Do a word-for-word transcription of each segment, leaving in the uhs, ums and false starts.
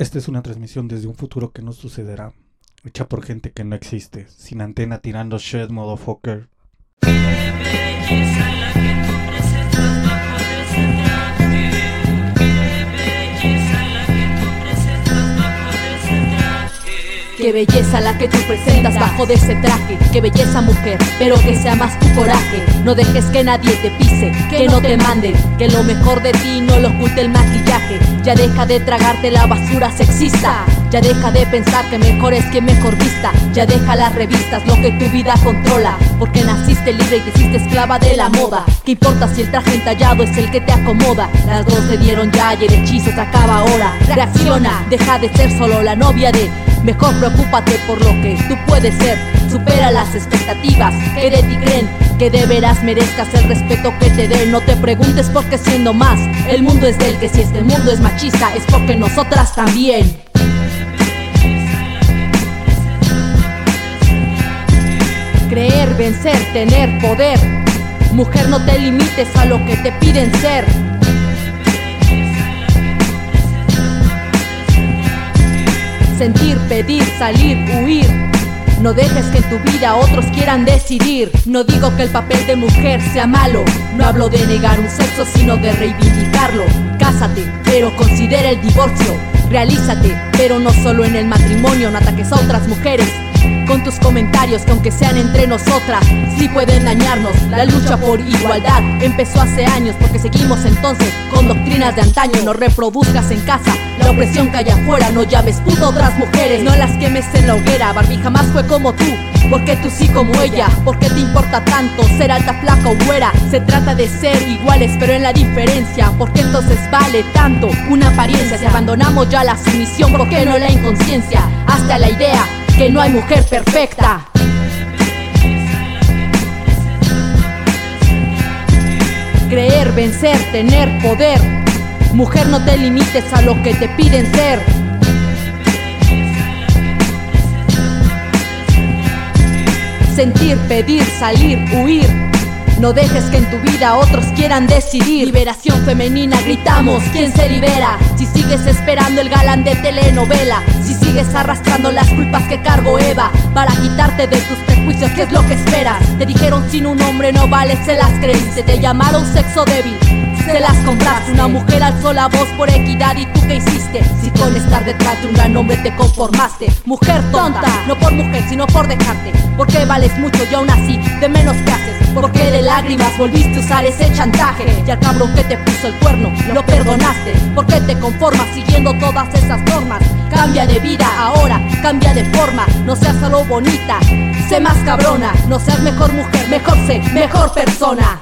Esta es una transmisión desde un futuro que no sucederá, hecha por gente que no existe, sin antena tirando shit, motherfucker. Qué belleza la que tú presentas bajo de ese traje. Qué belleza mujer, pero que sea más tu coraje. No dejes que nadie te pise, que no te manden, que lo mejor de ti no lo oculte el maquillaje. Ya deja de tragarte la basura sexista. Ya deja de pensar que mejor es que mejor vista. Ya deja las revistas, lo que tu vida controla. Porque naciste libre y te hiciste esclava de la moda. ¿Qué importa si el traje entallado es el que te acomoda? Las dos te dieron ya y el hechizo se acaba ahora. Reacciona, deja de ser solo la novia de... Mejor preocúpate por lo que tú puedes ser. Supera las expectativas que de ti creen. Que de veras merezcas el respeto que te den. No te preguntes por qué siendo más. El mundo es del que si este mundo es machista es porque nosotras también. Creer, vencer, tener poder. Mujer, no te limites a lo que te piden ser. Sentir, pedir, salir, huir. No dejes que en tu vida otros quieran decidir. No digo que el papel de mujer sea malo. No hablo de negar un sexo, sino de reivindicarlo. Cásate, pero considera el divorcio. Realízate, pero no solo en el matrimonio. No ataques a otras mujeres con tus comentarios, que aunque sean entre nosotras, sí pueden dañarnos. La lucha por igualdad empezó hace años, porque seguimos entonces con doctrinas de antaño. No reproduzcas en casa la opresión que hay afuera. No llames puto a otras mujeres, no las quemes en la hoguera. Barbie jamás fue como tú, porque tú sí como ella. ¿Por qué te importa tanto ser alta, flaca o güera? Se trata de ser iguales, pero en la diferencia. ¿Por qué entonces vale tanto una apariencia? Si abandonamos ya la sumisión, ¿por qué no la inconsciencia? Hasta la idea que no hay mujer perfecta. Creer, vencer, tener poder. Mujer, no te limites a lo que te piden ser. Sentir, pedir, salir, huir. No dejes que en tu vida otros quieran decidir. Liberación femenina, gritamos, ¿quién se libera? Si sigues esperando el galán de telenovela. Si sigues arrastrando las culpas que cargó Eva para quitarte de tus prejuicios, ¿qué es lo que esperas? Te dijeron sin un hombre no vales, se las creíste. Te llamaron sexo débil, se las compraste. Una mujer alzó la voz por equidad y ¿tú qué hiciste? Si con estar detrás de un gran hombre te conformaste. Mujer tonta, no por mujer sino por dejarte. Porque vales mucho y aún así de menos que haces. Porque de lágrimas volviste a usar ese chantaje. Y al cabrón que te puso el cuerno lo perdonaste. Porque te conformas siguiendo todas esas normas. Cambia de vida ahora, cambia de forma. No seas solo bonita, sé más cabrona. No seas mejor mujer, mejor sé, mejor persona.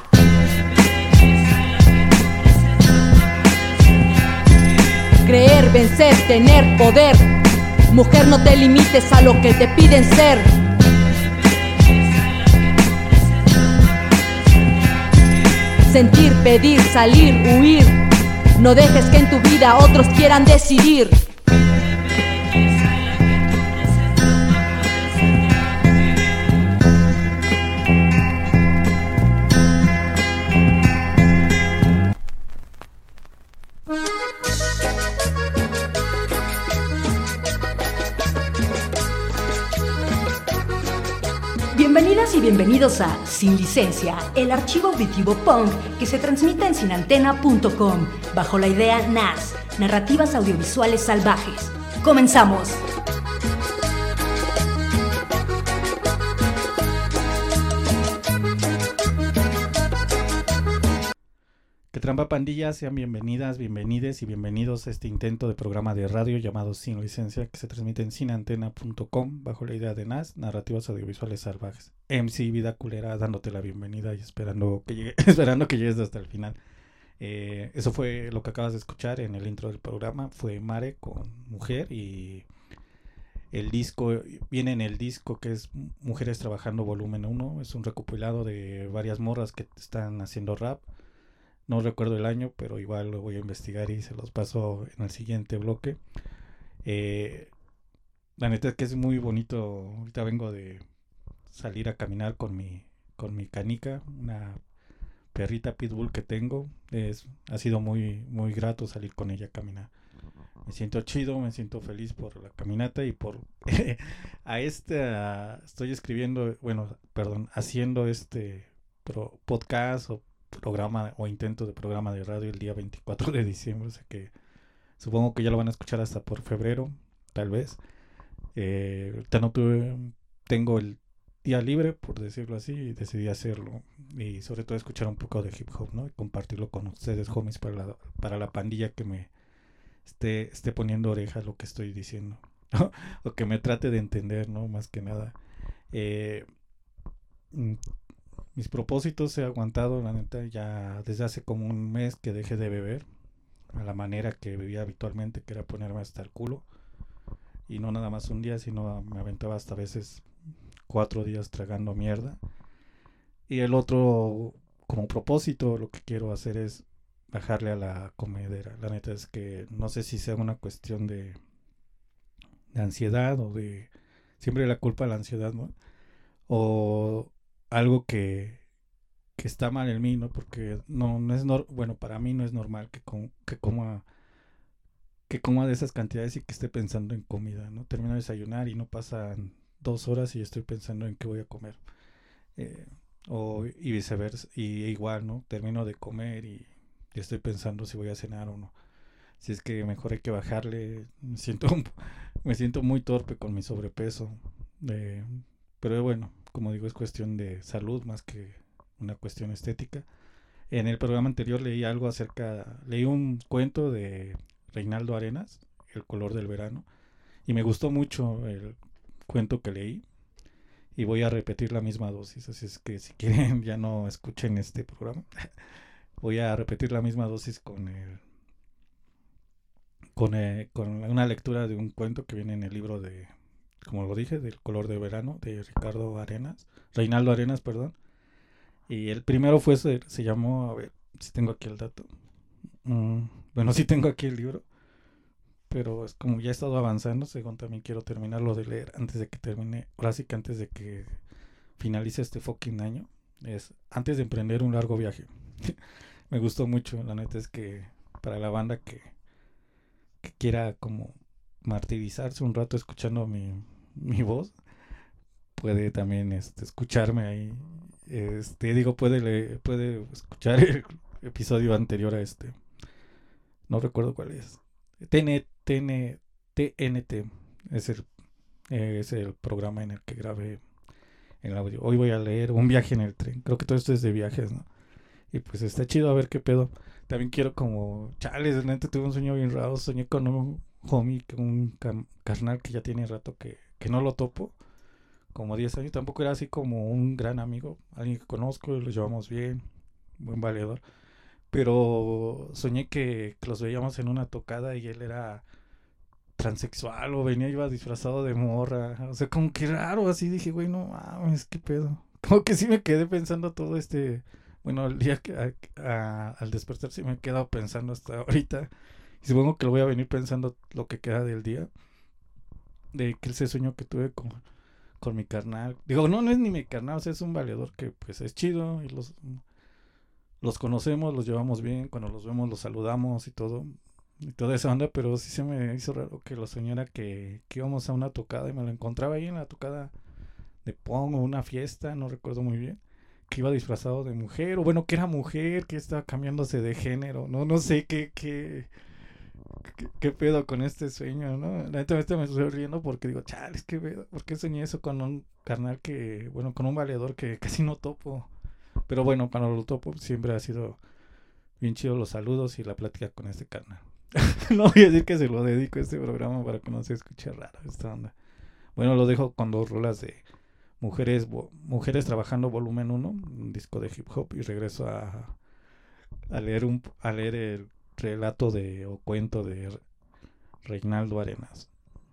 Creer, vencer, tener poder. Mujer, no te limites a lo que te piden ser. Sentir, pedir, salir, huir. No dejes que en tu vida otros quieran decidir. Bienvenidas y bienvenidos a Sin Licencia, el archivo auditivo punk que se transmite en sin antena punto com bajo la idea N A S, Narrativas Audiovisuales Salvajes. ¡Comenzamos! Que trampa pandilla, sean bienvenidas, bienvenides y bienvenidos a este intento de programa de radio llamado Sin Licencia, que se transmite en sin antena punto com bajo la idea de N A S, Narrativas Audiovisuales Salvajes. M C Vida Culera dándote la bienvenida y esperando que llegue, esperando que llegues hasta el final. Eh, eso fue lo que acabas de escuchar en el intro del programa, fue Mare con Mujer, y el disco viene en el disco que es Mujeres Trabajando volumen uno, es un recopilado de varias morras que están haciendo rap. No recuerdo el año, pero igual lo voy a investigar y se los paso en el siguiente bloque. Eh, la neta es que es muy bonito. Ahorita vengo de salir a caminar con mi con mi canica, una perrita pitbull que tengo. Es, ha sido muy muy grato salir con ella a caminar. me siento chido, me siento feliz por la caminata y por a este a, estoy escribiendo, bueno, perdón, haciendo este pro, podcast o programa o intento de programa de radio el día veinticuatro de diciembre, o sea que supongo que ya lo van a escuchar hasta por febrero, tal vez. Eh, ahorita no tuve, tengo el día libre, por decirlo así, y decidí hacerlo y sobre todo escuchar un poco de hip hop, ¿no? Y compartirlo con ustedes, homies, para la, para la pandilla que me esté, esté poniendo oreja a lo que estoy diciendo, ¿no? O que me trate de entender, ¿no? Más que nada. Eh, mis propósitos he aguantado, la neta, ya desde hace como un mes que dejé de beber a la manera que bebía habitualmente, que era ponerme hasta el culo. Y no nada más un día, sino me aventaba hasta a veces cuatro días tragando mierda. Y el otro, como propósito, lo que quiero hacer es bajarle a la comedera. La neta es que no sé si sea una cuestión de, de ansiedad o de... Siempre la culpa de la ansiedad, ¿no? O algo que, que está mal en mí, ¿no? Porque no, no es... No, bueno, para mí no es normal que, com, que coma... que coma de esas cantidades y que esté pensando en comida, ¿no? Termino de desayunar y no pasan dos horas y estoy pensando en qué voy a comer. Eh, o y viceversa, y igual, ¿no? Termino de comer y, y estoy pensando si voy a cenar o no. Si es que mejor hay que bajarle. Me siento, me siento muy torpe con mi sobrepeso. Eh, pero bueno, como digo, es cuestión de salud más que una cuestión estética. En el programa anterior leí algo acerca, leí un cuento de Reinaldo Arenas, El color del verano, y me gustó mucho el cuento que leí y voy a repetir la misma dosis, así es que si quieren ya no escuchen este programa. Voy a repetir la misma dosis con el con, el, con una lectura de un cuento que viene en el libro de, como lo dije, del color del verano de Ricardo Arenas, Reinaldo Arenas, perdón. Y el primero fue, se, se llamó, a ver si tengo aquí el dato. Mm, bueno, sí tengo aquí el libro, pero es como ya he estado avanzando, según también quiero terminarlo de leer antes de que termine, ahora sí que antes de que finalice este fucking año, es antes de emprender un largo viaje. Me gustó mucho, la neta es que para la banda que, que quiera como martirizarse un rato escuchando mi, mi voz, puede también este, escucharme ahí. Este, digo, puede, le, puede escuchar el episodio anterior a este. No recuerdo cuál es. T N T, T N T es el, eh, es el programa en el que grabé el audio. Hoy voy a leer Un viaje en el tren. Creo que todo esto es de viajes, ¿no? Y pues está chido, a ver qué pedo. También quiero como... Chales, neta, tuve un sueño bien raro. Soñé con un homie, con un cam- carnal que ya tiene rato que, que no lo topo. Como diez años. Tampoco era así como un gran amigo. Alguien que conozco y lo llevamos bien. Buen valedor. Pero soñé que, que los veíamos en una tocada y él era transexual o venía, iba disfrazado de morra. O sea, como que raro, así dije, güey, no mames, qué pedo. Como que sí me quedé pensando todo este... Bueno, el día que a, a, al despertar sí me he quedado pensando hasta ahorita. Y supongo que lo voy a venir pensando lo que queda del día. De que ese sueño que tuve con, con mi carnal. Digo, no, no es ni mi carnal, o sea, es un valedor que pues es chido y los... Los conocemos, los llevamos bien, cuando los vemos los saludamos y todo, y toda esa onda, pero sí se me hizo raro que lo soñara que, que íbamos a una tocada y me lo encontraba ahí en la tocada de Pong o una fiesta, no recuerdo muy bien, que iba disfrazado de mujer, o bueno, que era mujer, que estaba cambiándose de género, no no sé qué, qué, qué, qué pedo con este sueño, ¿no? La neta me estoy riendo porque digo, chales, qué pedo, ¿por qué soñé eso con un carnal que, bueno, con un valedor que casi no topo? Pero bueno, cuando lo topo siempre ha sido bien chido los saludos y la plática con este carnal. No voy a decir que se lo dedico a este programa para que no se escuche raro esta onda. Bueno, lo dejo con dos rolas de Mujeres Mujeres Trabajando volumen uno, un disco de hip hop, y regreso a, a leer un a leer el relato de o cuento de Reinaldo Arenas.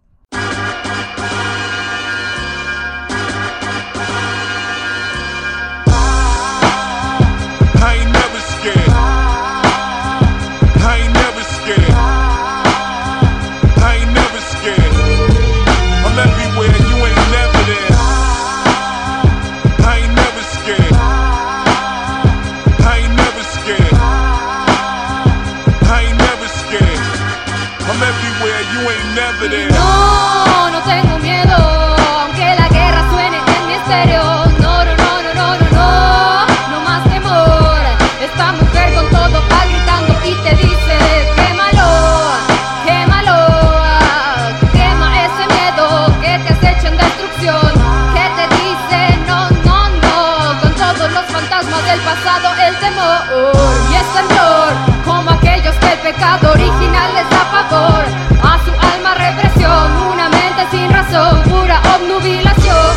I ain't never scared. I ain't never scared. I ain't never scared. I'm everywhere, you ain't never there. I ain't never scared. I ain't never scared. I ain't never scared. I'm everywhere. ain't never there. No, no tengo miedo, aunque la guerra suene en mi estéreo. No, no, no, no, no, no, no, no más temor. Esta mujer con todo va gritando y te dice: quémalo, quémalo, quema ese miedo que te acecha en destrucción, que te dice no, no, no, con todos los fantasmas del pasado, el temor y es temblor, como aquellos que el pecado original les da pavor. A su alma represión, una mente sin razón, pura obnubilación.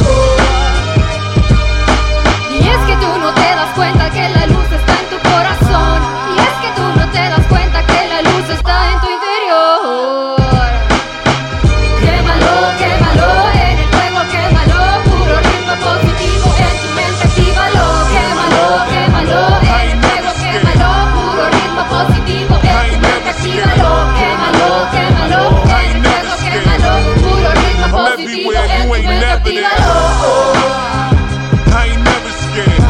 Y es que tú no te das cuenta que la luz está en tu corazón. Y es que tú no te das cuenta que la luz está en tu interior. Quémalo, quémalo, en el fuego quémalo, puro ritmo positivo en tu mente actívalo. Quémalo, quémalo, en el fuego quémalo, puro ritmo positivo en tu mente actívalo. Quémalo, quémalo, en el fuego quémalo, puro ritmo positivo en tu mente actívalo. I ain't never scared.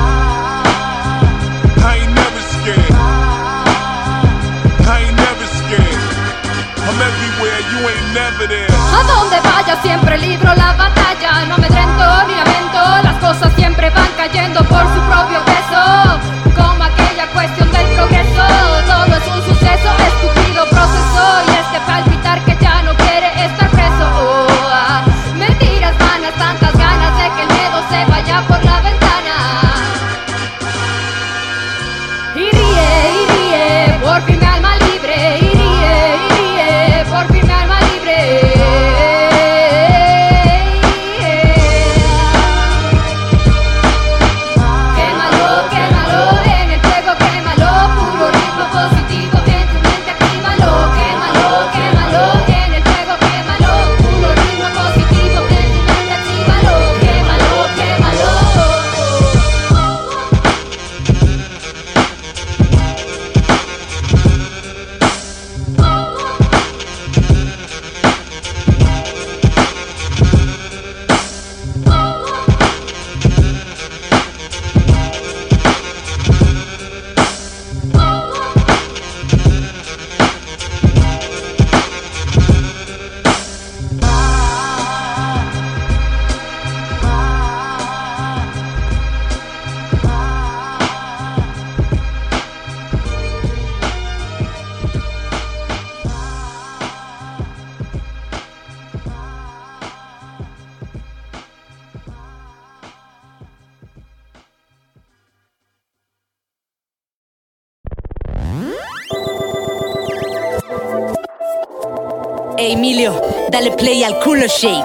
I ain't never scared. I ain't never scared. I'm everywhere, you ain't never there. A donde vaya siempre libro la batalla. No amedrento ni lamento, las cosas siempre van cayendo por su propio peso. Como aquella cuestión del progreso, todo es un suceso, estúpido proceso. Y este palpitar que ya no quiere estar preso. Oh, ah, mentiras vanas, tantas ganas de que el miedo se vaya por la ventana. Y ríe, y ríe, por fin mi alma libre. Y ríe, y ríe, por fin mi alma libre. Quémalo, quémalo, en el fuego quémalo, puro ritmo positivo en tu mente actívalo. Quémalo, quémalo, en el fuego quémalo, puro ritmo positivo en tu mente actívalo. Quémalo, quémalo. Hey Emilio, dale play al culo shake.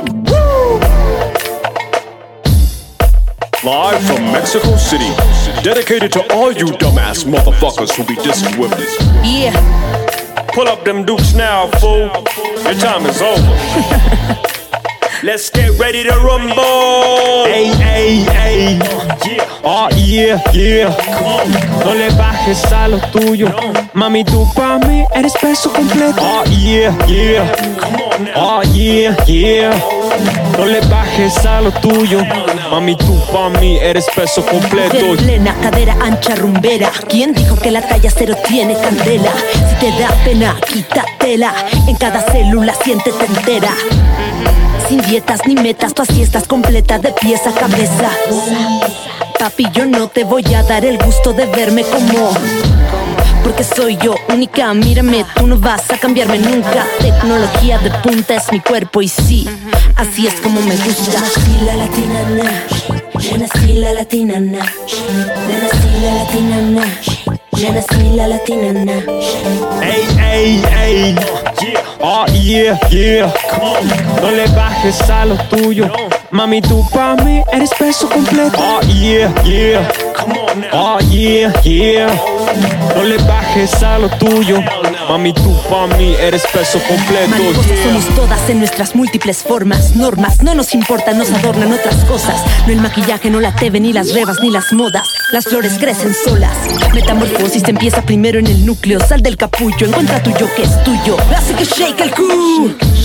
Live from Mexico City, dedicated to all you dumbass motherfuckers who be dissing women. Yeah. Pull up them dukes now, fool. Your time is over. Let's get ready to rumble. Ey, ey, ey. Oh, yeah, yeah. No le bajes a lo tuyo. Mami, tú pa' mí eres peso completo. Oh, yeah, yeah. Oh, yeah, yeah. No le bajes a lo tuyo. Mami, tú pa' mí eres peso completo. De plena, cadera ancha, rumbera. ¿Quién dijo que la talla cero tiene candela? Si te da pena, quítatela. En cada célula siéntete entera. Sin dietas ni metas, tú así estás completa de pies a cabeza. Papi, yo no te voy a dar el gusto de verme como, porque soy yo única, mírame, tú no vas a cambiarme nunca. Tecnología de punta es mi cuerpo y sí, así es como me gusta. Nací la latina, na. Ya nací la latina, na. Ya nací la latina, na. Ya nací la latina, na. Ey, ey, ey. Oh, yeah, yeah. No le bajes a lo tuyo. Mami, tú pa' mí eres peso completo. Oh, yeah, yeah. Oh, yeah, yeah. No le bajes a lo tuyo. Mami, tú pa' mí eres peso completo. Mariposas somos todas en nuestras múltiples formas. Normas, no nos importa, nos adornan otras cosas. No el maquillaje, no la T V, ni las rebas, ni las modas. Las flores crecen solas. Metamorfosis empieza primero en el núcleo. Sal del capullo, encuentra tu yo que es tuyo. Hace que shake el cu.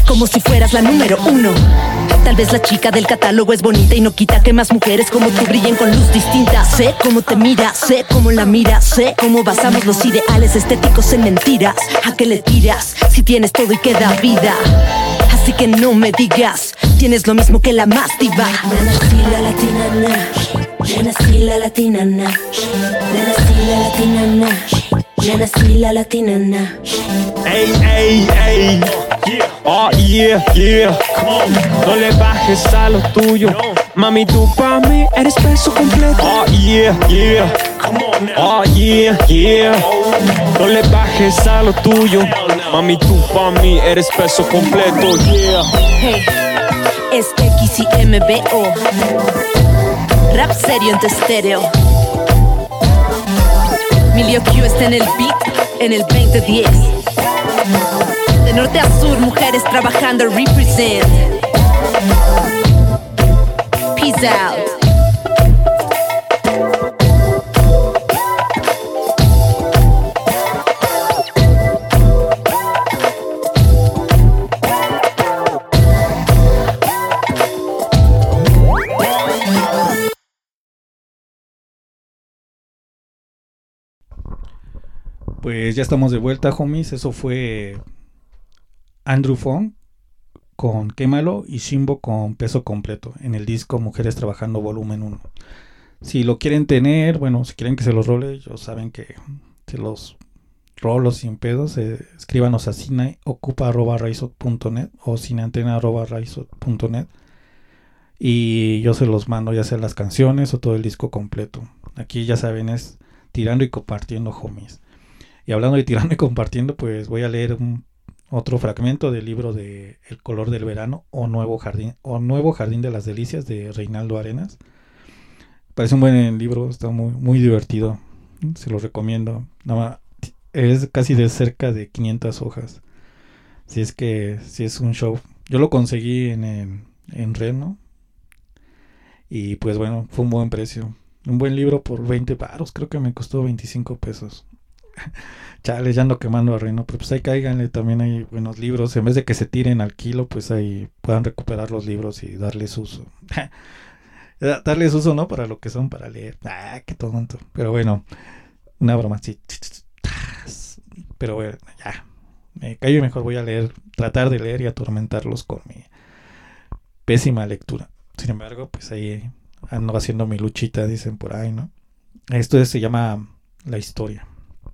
como si fueras la número uno. Tal vez la chica del catálogo es bonita y no quita que más mujeres como tú brillen con luz distinta. Sé cómo te mira, sé cómo la mira, sé cómo basamos los ideales estéticos en mentiras. ¿A qué le tiras si tienes todo y queda vida? Así que no me digas, tienes lo mismo que la más diva. Nena, sí, la latina, na. Nena, sí, la latina, na. Nena, sí, la latina, na. Nena, sí, la latina, na. Ey, ey, ey. Oh yeah, yeah. No le bajes a lo tuyo. Mami, tú pa' mí eres peso completo. Oh yeah, yeah. Oh yeah, yeah. No le bajes a lo tuyo. Mami, tú pa' mí eres peso completo. Yeah. Hey, es X I M B O. Rap serio en tu estéreo. Milio Q está en el beat en el veinte diez. De norte a sur, mujeres trabajando, represent. Peace out. Pues ya estamos de vuelta, homies. Eso fue Andrew Fong con Quémalo y Shimbo con Peso Completo en el disco Mujeres Trabajando volumen uno. Si lo quieren tener, bueno, si quieren que se los role, ya saben que se los rolo sin pedos. Eh, escríbanos a cineocupa arroba raizot punto net o cineantena arroba raizot punto net y yo se los mando, ya sea las canciones o todo el disco completo. Aquí ya saben, es tirando y compartiendo, homies. Y hablando de tirando y compartiendo, pues voy a leer un, otro fragmento del libro de El color del verano o Nuevo Jardín o Nuevo Jardín de las Delicias de Reinaldo Arenas. Parece un buen libro, está muy, muy divertido, se lo recomiendo. Nada, es casi de cerca de quinientas hojas. Si es que si es un show. Yo lo conseguí en, en, en red, ¿no? Y pues bueno, fue un buen precio. Un buen libro por veinte baros, creo que me costó veinticinco pesos. Chale, ya ando quemando a Reno, pero pues ahí cáiganle, también hay buenos libros. En vez de que se tiren al kilo, pues ahí puedan recuperar los libros y darles uso. Darles uso, ¿no? Para lo que son, para leer. Ah, qué tonto. Pero bueno, una broma así. Pero bueno, ya. Me callo y mejor voy a leer, tratar de leer y atormentarlos con mi pésima lectura. Sin embargo, pues ahí ando haciendo mi luchita, dicen por ahí, ¿no? Esto se llama La Historia.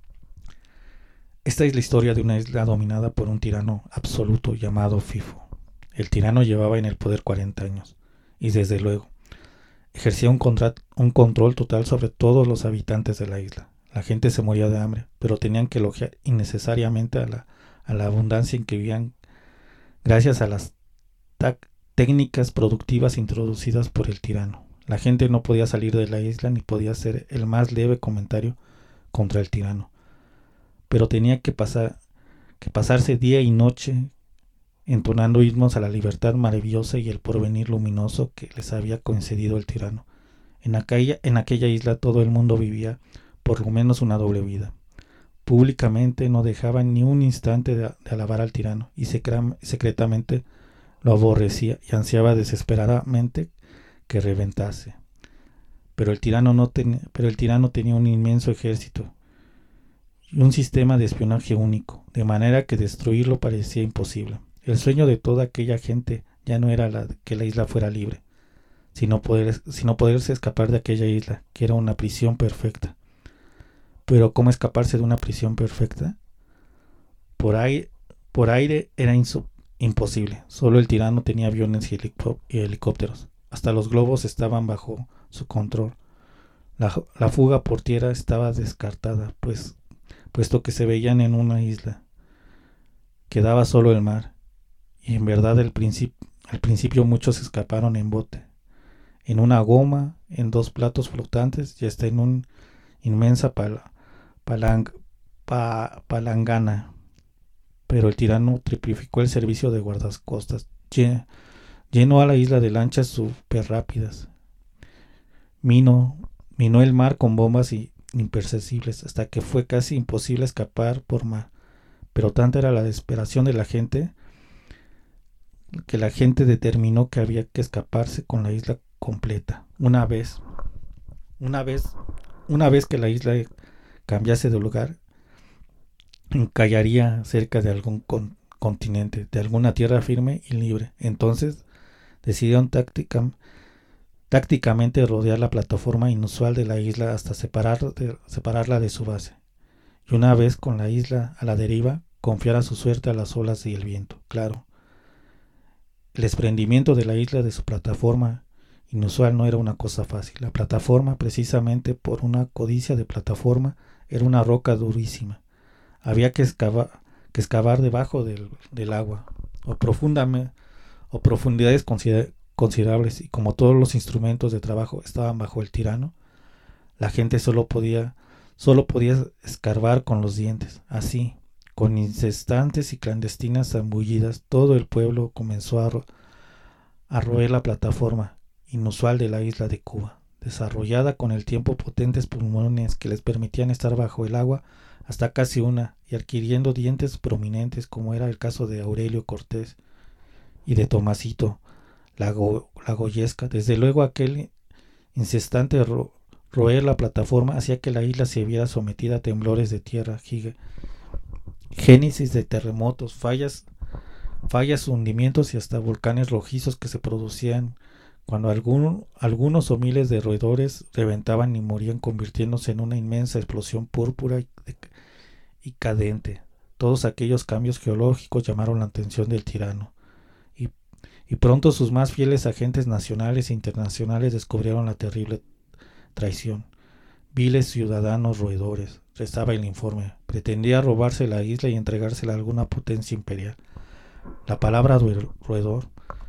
Esta es la historia de una isla dominada por un tirano absoluto llamado Fifo. El tirano llevaba en el poder cuarenta años y desde luego ejercía un, contra- un control total sobre todos los habitantes de la isla. La gente se moría de hambre, pero tenían que elogiar innecesariamente a la, a la abundancia en que vivían gracias a las ta- técnicas productivas introducidas por el tirano. La gente no podía salir de la isla ni podía hacer el más leve comentario contra el tirano. Pero tenía que pasar que pasarse día y noche entonando himnos a la libertad maravillosa y el porvenir luminoso que les había concedido el tirano. En aquella, en aquella isla todo el mundo vivía por lo menos una doble vida. Públicamente no dejaban ni un instante de, de alabar al tirano y secra, secretamente lo aborrecía y ansiaba desesperadamente que reventase. Pero el tirano no ten, pero el tirano tenía un inmenso ejército y un sistema de espionaje único, de manera que destruirlo parecía imposible. El sueño de toda aquella gente ya no era la, que la isla fuera libre, sino, poder, sino poderse escapar de aquella isla, que era una prisión perfecta. Pero ¿cómo escaparse de una prisión perfecta? Por aire, por aire era inso, imposible. Solo el tirano tenía aviones y, helicó, y helicópteros. Hasta los globos estaban bajo su control. La, la fuga por tierra estaba descartada, pues puesto que se veían en una isla. Quedaba solo el mar, y en verdad el princip- al principio muchos escaparon en bote, en una goma, en dos platos flotantes y hasta en una inmensa pal- palang- pa- palangana. Pero el tirano triplificó el servicio de guardacostas, lle- llenó a la isla de lanchas super rápidas, minó, minó el mar con bombas y imperceptibles hasta que fue casi imposible escapar por mar. Pero tanta era la desesperación de la gente que la gente determinó que había que escaparse con la isla completa. Una vez, una vez, una vez que la isla cambiase de lugar, encallaría cerca de algún con, continente, de alguna tierra firme y libre. Entonces decidieron táctica, tácticamente rodear la plataforma inusual de la isla hasta separar de, separarla de su base. Y una vez con la isla a la deriva, confiar a su suerte a las olas y el viento. Claro, el desprendimiento de la isla de su plataforma inusual no era una cosa fácil. La plataforma, precisamente por una codicia de plataforma, era una roca durísima. Había que excavar, que excavar debajo del, del agua, o, profundamente, o profundidades consider, considerables, y como todos los instrumentos de trabajo estaban bajo el tirano, la gente solo podía, solo podía escarbar con los dientes. Así, con incesantes y clandestinas zambullidas, todo el pueblo comenzó a, ro- a roer la plataforma inusual de la isla de Cuba, desarrollada con el tiempo potentes pulmones que les permitían estar bajo el agua hasta casi una, y adquiriendo dientes prominentes, como era el caso de Aurelio Cortés y de Tomasito la, go- la Goyesca. Desde luego aquel incesante ro- roer la plataforma hacía que la isla se viera sometida a temblores de tierra, giga, génesis de terremotos, fallas, fallas, hundimientos y hasta volcanes rojizos que se producían cuando algún, algunos o miles de roedores reventaban y morían, convirtiéndose en una inmensa explosión púrpura y, y cadente. Todos aquellos cambios geológicos llamaron la atención del tirano, y, y pronto sus más fieles agentes nacionales e internacionales descubrieron la terrible traición. Viles ciudadanos roedores, rezaba el informe, pretendía robarse la isla y entregársela a alguna potencia imperial. La palabra roedor,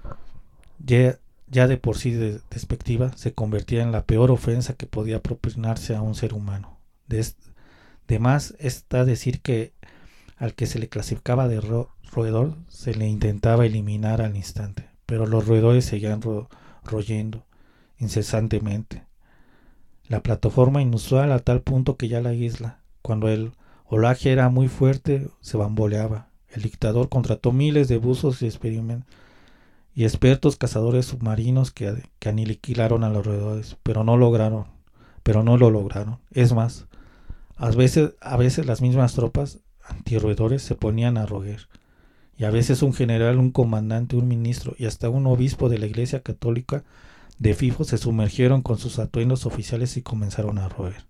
ya, ya de por sí de, despectiva, se convertía en la peor ofensa que podía propinarse a un ser humano. De, de más está decir que al que se le clasificaba de ro, roedor se le intentaba eliminar al instante, pero los roedores seguían ro, royendo incesantemente la plataforma inusual, a tal punto que ya la isla, cuando el olaje era muy fuerte, se bamboleaba. El dictador contrató miles de buzos y, experiment- y expertos cazadores submarinos que, que aniquilaron a los roedores, pero no lograron, pero no lo lograron. Es más, a veces, a veces las mismas tropas antirroedores se ponían a roer, y a veces un general, un comandante, un ministro y hasta un obispo de la Iglesia Católica de FIFO se sumergieron con sus atuendos oficiales y comenzaron a roer.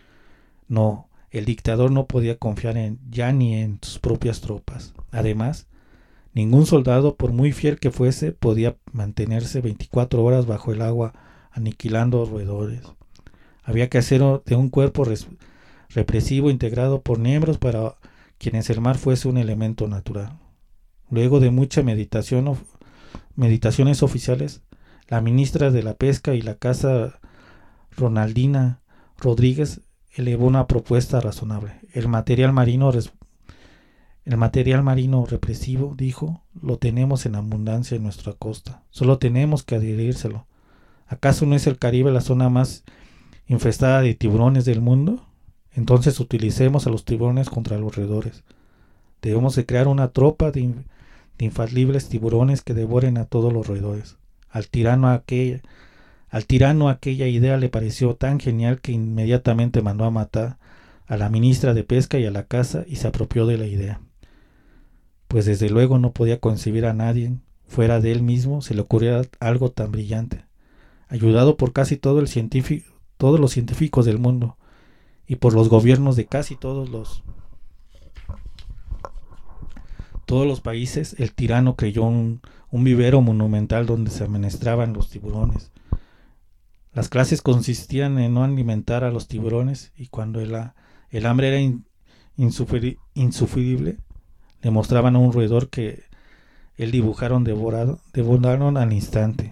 No, el dictador no podía confiar en ya ni en sus propias tropas. Además, ningún soldado, por muy fiel que fuese, podía mantenerse veinticuatro horas bajo el agua aniquilando roedores. Había que hacer de un cuerpo res- represivo integrado por miembros para quienes el mar fuese un elemento natural. Luego de mucha meditación, of- meditaciones oficiales, la ministra de la Pesca y la Caza, Ronaldina Rodríguez, elevó una propuesta razonable. El material marino, res- el material marino represivo, dijo, lo tenemos en abundancia en nuestra costa. Solo tenemos que adherírselo. ¿Acaso no es el Caribe la zona más infestada de tiburones del mundo? Entonces utilicemos a los tiburones contra los roedores. Debemos de crear una tropa de, in- de infalibles tiburones que devoren a todos los roedores. Al tirano, aquella, al tirano aquella idea le pareció tan genial que inmediatamente mandó a matar a la ministra de Pesca y a la Caza y se apropió de la idea. Pues desde luego no podía concebir a nadie fuera de él mismo se le ocurriera algo tan brillante. Ayudado por casi todo el científico, todos los científicos del mundo y por los gobiernos de casi todos los todos los países, el tirano creyó un, un vivero monumental donde se administraban los tiburones. Las clases consistían en no alimentar a los tiburones y cuando el, el hambre era in, insufri, insufrible, le mostraban a un roedor que él dibujaron devorado, devoraron al instante.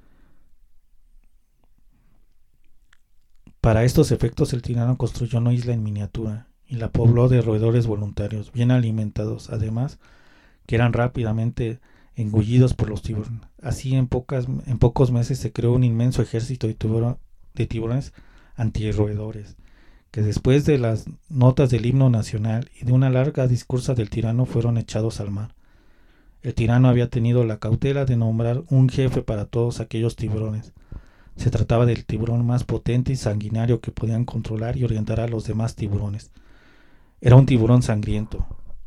Para estos efectos el tirano construyó una isla en miniatura y la pobló de roedores voluntarios, bien alimentados, además que eran rápidamente engullidos por los tiburones. Así en, pocas, en pocos meses se creó un inmenso ejército de, tiburón, de tiburones antirroedores, que después de las notas del himno nacional y de una larga discursa del tirano fueron echados al mar. El tirano había tenido la cautela de nombrar un jefe para todos aquellos tiburones. Se trataba del tiburón más potente y sanguinario que podían controlar y orientar a los demás tiburones. Era un tiburón sangriento.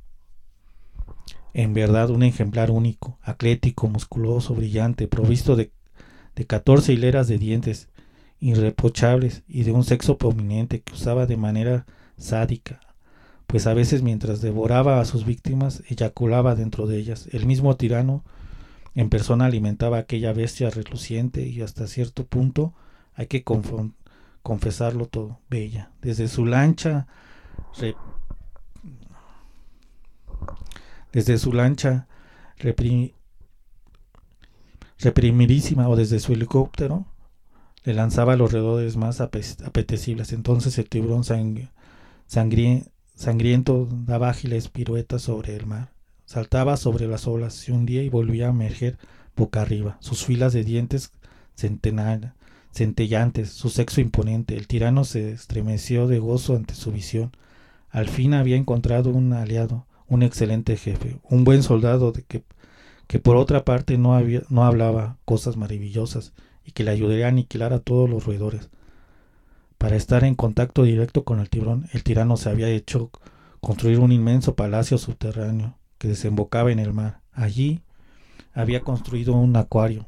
En verdad, un ejemplar único, atlético, musculoso, brillante, provisto de, de catorce hileras de dientes irreprochables y de un sexo prominente que usaba de manera sádica, pues a veces mientras devoraba a sus víctimas, eyaculaba dentro de ellas. El mismo tirano en persona alimentaba a aquella bestia reluciente y hasta cierto punto, hay que confron- confesarlo todo, bella. Desde su lancha re- desde su lancha reprim- reprimidísima o desde su helicóptero le lanzaba los roedores más ape- apetecibles. Entonces el tiburón sang- sangri- sangriento daba ágiles piruetas sobre el mar, saltaba sobre las olas, se hundía y volvía a emerger boca arriba, sus filas de dientes centenar- centellantes, su sexo imponente. El tirano se estremeció de gozo ante su visión. Al fin había encontrado un aliado, un excelente jefe, un buen soldado de que, que por otra parte no, había, no hablaba cosas maravillosas y que le ayudaría a aniquilar a todos los roedores. Para estar en contacto directo con el tiburón, el tirano se había hecho construir un inmenso palacio subterráneo que desembocaba en el mar. Allí había construido un acuario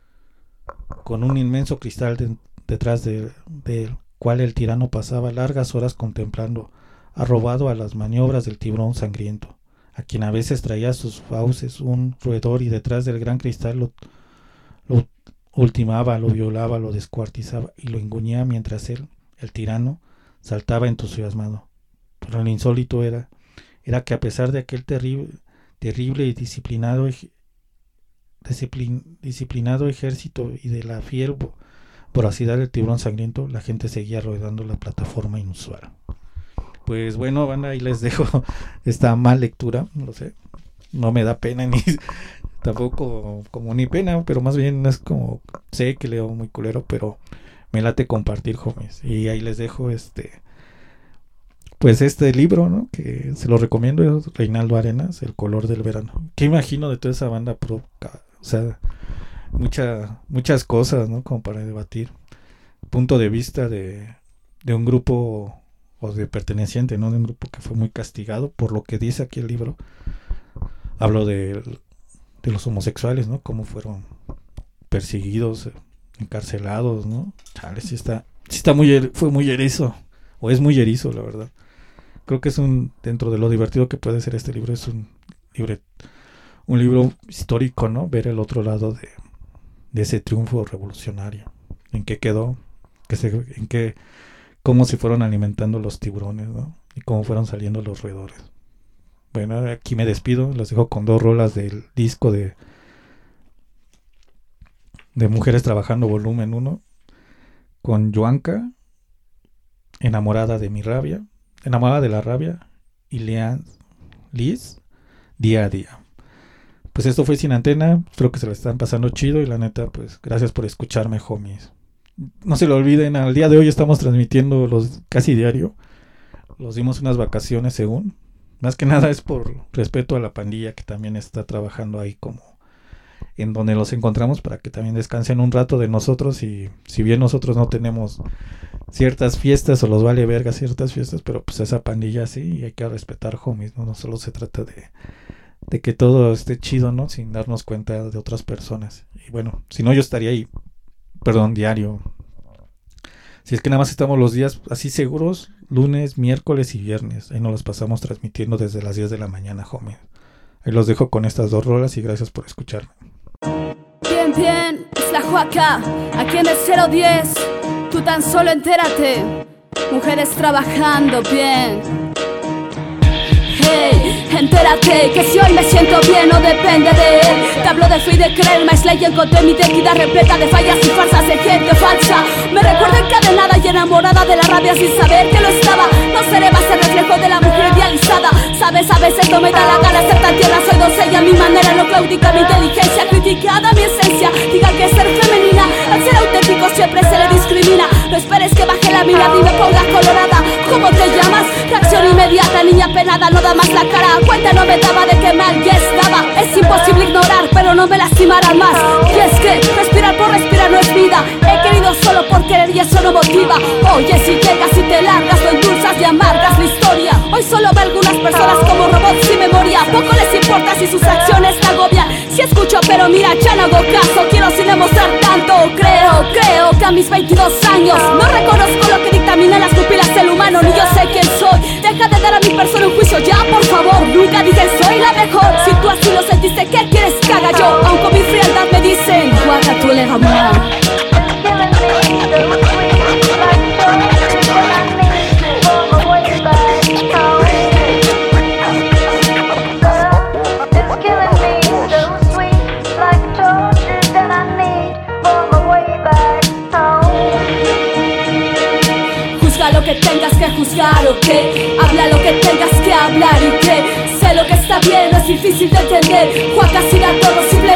con un inmenso cristal de, detrás de, del cual el tirano pasaba largas horas contemplando, arrobado a las maniobras del tiburón sangriento, a quien a veces traía sus fauces un roedor y detrás del gran cristal lo, lo ultimaba, lo violaba, lo descuartizaba y lo enguñía mientras él, el tirano, saltaba entusiasmado. Pero lo insólito era, era que a pesar de aquel terrible, terrible y disciplinado, disciplin, disciplinado ejército y de la fiel voracidad del tiburón sangriento, la gente seguía rodeando la plataforma inusual. Pues bueno, banda, ahí les dejo esta mal lectura, no sé, no me da pena ni tampoco como ni pena, pero más bien es como, sé que leo muy culero, pero me late compartir, jóvenes, y ahí les dejo este, pues este libro, ¿no? Que se lo recomiendo, es Reinaldo Arenas, El color del verano. ¿Qué imagino de toda esa banda pro? O sea, mucha, muchas cosas, ¿no? Como para debatir, punto de vista de, de un grupo o de perteneciente, ¿no? De un grupo que fue muy castigado por lo que dice aquí el libro. Hablo de, de los homosexuales, ¿no? Cómo fueron perseguidos, encarcelados, ¿no? Chale, sí está, sí está muy, fue muy erizo, o es muy erizo, la verdad. Creo que es un, dentro de lo divertido que puede ser este libro, es un libro, un libro histórico, ¿no? Ver el otro lado de, de ese triunfo revolucionario. ¿En qué quedó? Que se, en qué, cómo se fueron alimentando los tiburones, ¿no? Y cómo fueron saliendo los roedores. Bueno, aquí me despido, los dejo con dos rolas del disco de de Mujeres Trabajando volumen uno, con Yuanca, Enamorada de mi rabia, Enamorada de la rabia, y Leanne Liz, Día a día. Pues esto fue Sin Antena, espero que se lo están pasando chido y la neta, pues gracias por escucharme, homies. No se lo olviden, al día de hoy estamos transmitiendo los casi diario, los dimos unas vacaciones según, más que nada es por respeto a la pandilla que también está trabajando ahí como en donde los encontramos para que también descansen un rato de nosotros y si bien nosotros no tenemos ciertas fiestas o los vale verga ciertas fiestas, pero pues esa pandilla sí y hay que respetar, homies, ¿no? No solo se trata de, de que todo esté chido, ¿no? Sin darnos cuenta de otras personas. Y bueno, si no yo estaría ahí, perdón, diario. Si es que nada más estamos los días así seguros, lunes, miércoles y viernes. Ahí nos los pasamos transmitiendo desde las diez de la mañana, homies. Ahí los dejo con estas dos rolas y gracias por escucharme. Bien, bien, es la Juaca, aquí en el cero diez, tú tan solo entérate, mujeres trabajando bien. Hey, entérate que si hoy me siento bien no depende de él. Te hablo de fe y de creer, más ley encontré mi tequila repleta de fallas y farsas de gente falsa. Me recuerdo encadenada y enamorada de la rabia sin saber que lo estaba. No seré más el reflejo de la mujer idealizada. Sabes, a veces no me da la gana ser tan tierna, soy doncella. Mi manera no claudica mi inteligencia, criticada mi esencia. Digan que ser femenina, al ser auténtico siempre se le discrimina. No esperes que baje la mirada y me ponga colorada. ¿Cómo te llamas? Reacción inmediata, niña penada, no da más la cara. Cuenta no me daba de que mal ya estaba. Es imposible no me lastimarán más. Y es que respirar por respirar no es vida. He querido solo por querer y eso no motiva. Oye, si llegas y te largas, lo endulzas y amargas la historia. Hoy solo veo algunas personas como robots sin memoria. Poco les importa si sus acciones te agobian. Si escucho pero mira, ya no hago caso. Quiero sin demostrar tanto. Creo, creo que a mis veintidós años no reconozco lo que dictamina las pupilas del humano. Ni yo sé quién soy. Deja de dar a mi persona un juicio ya, por favor. Nunca dije soy la mejor. Si tú así lo sentiste, ¿qué quieres que haga yo? Aunque con mi frialdad me dicen guarda tu legama. Lo que tengas que juzgar, ok. Habla lo que tengas que hablar y que sé lo que está bien, no es difícil de entender. Juan casi da todo, simple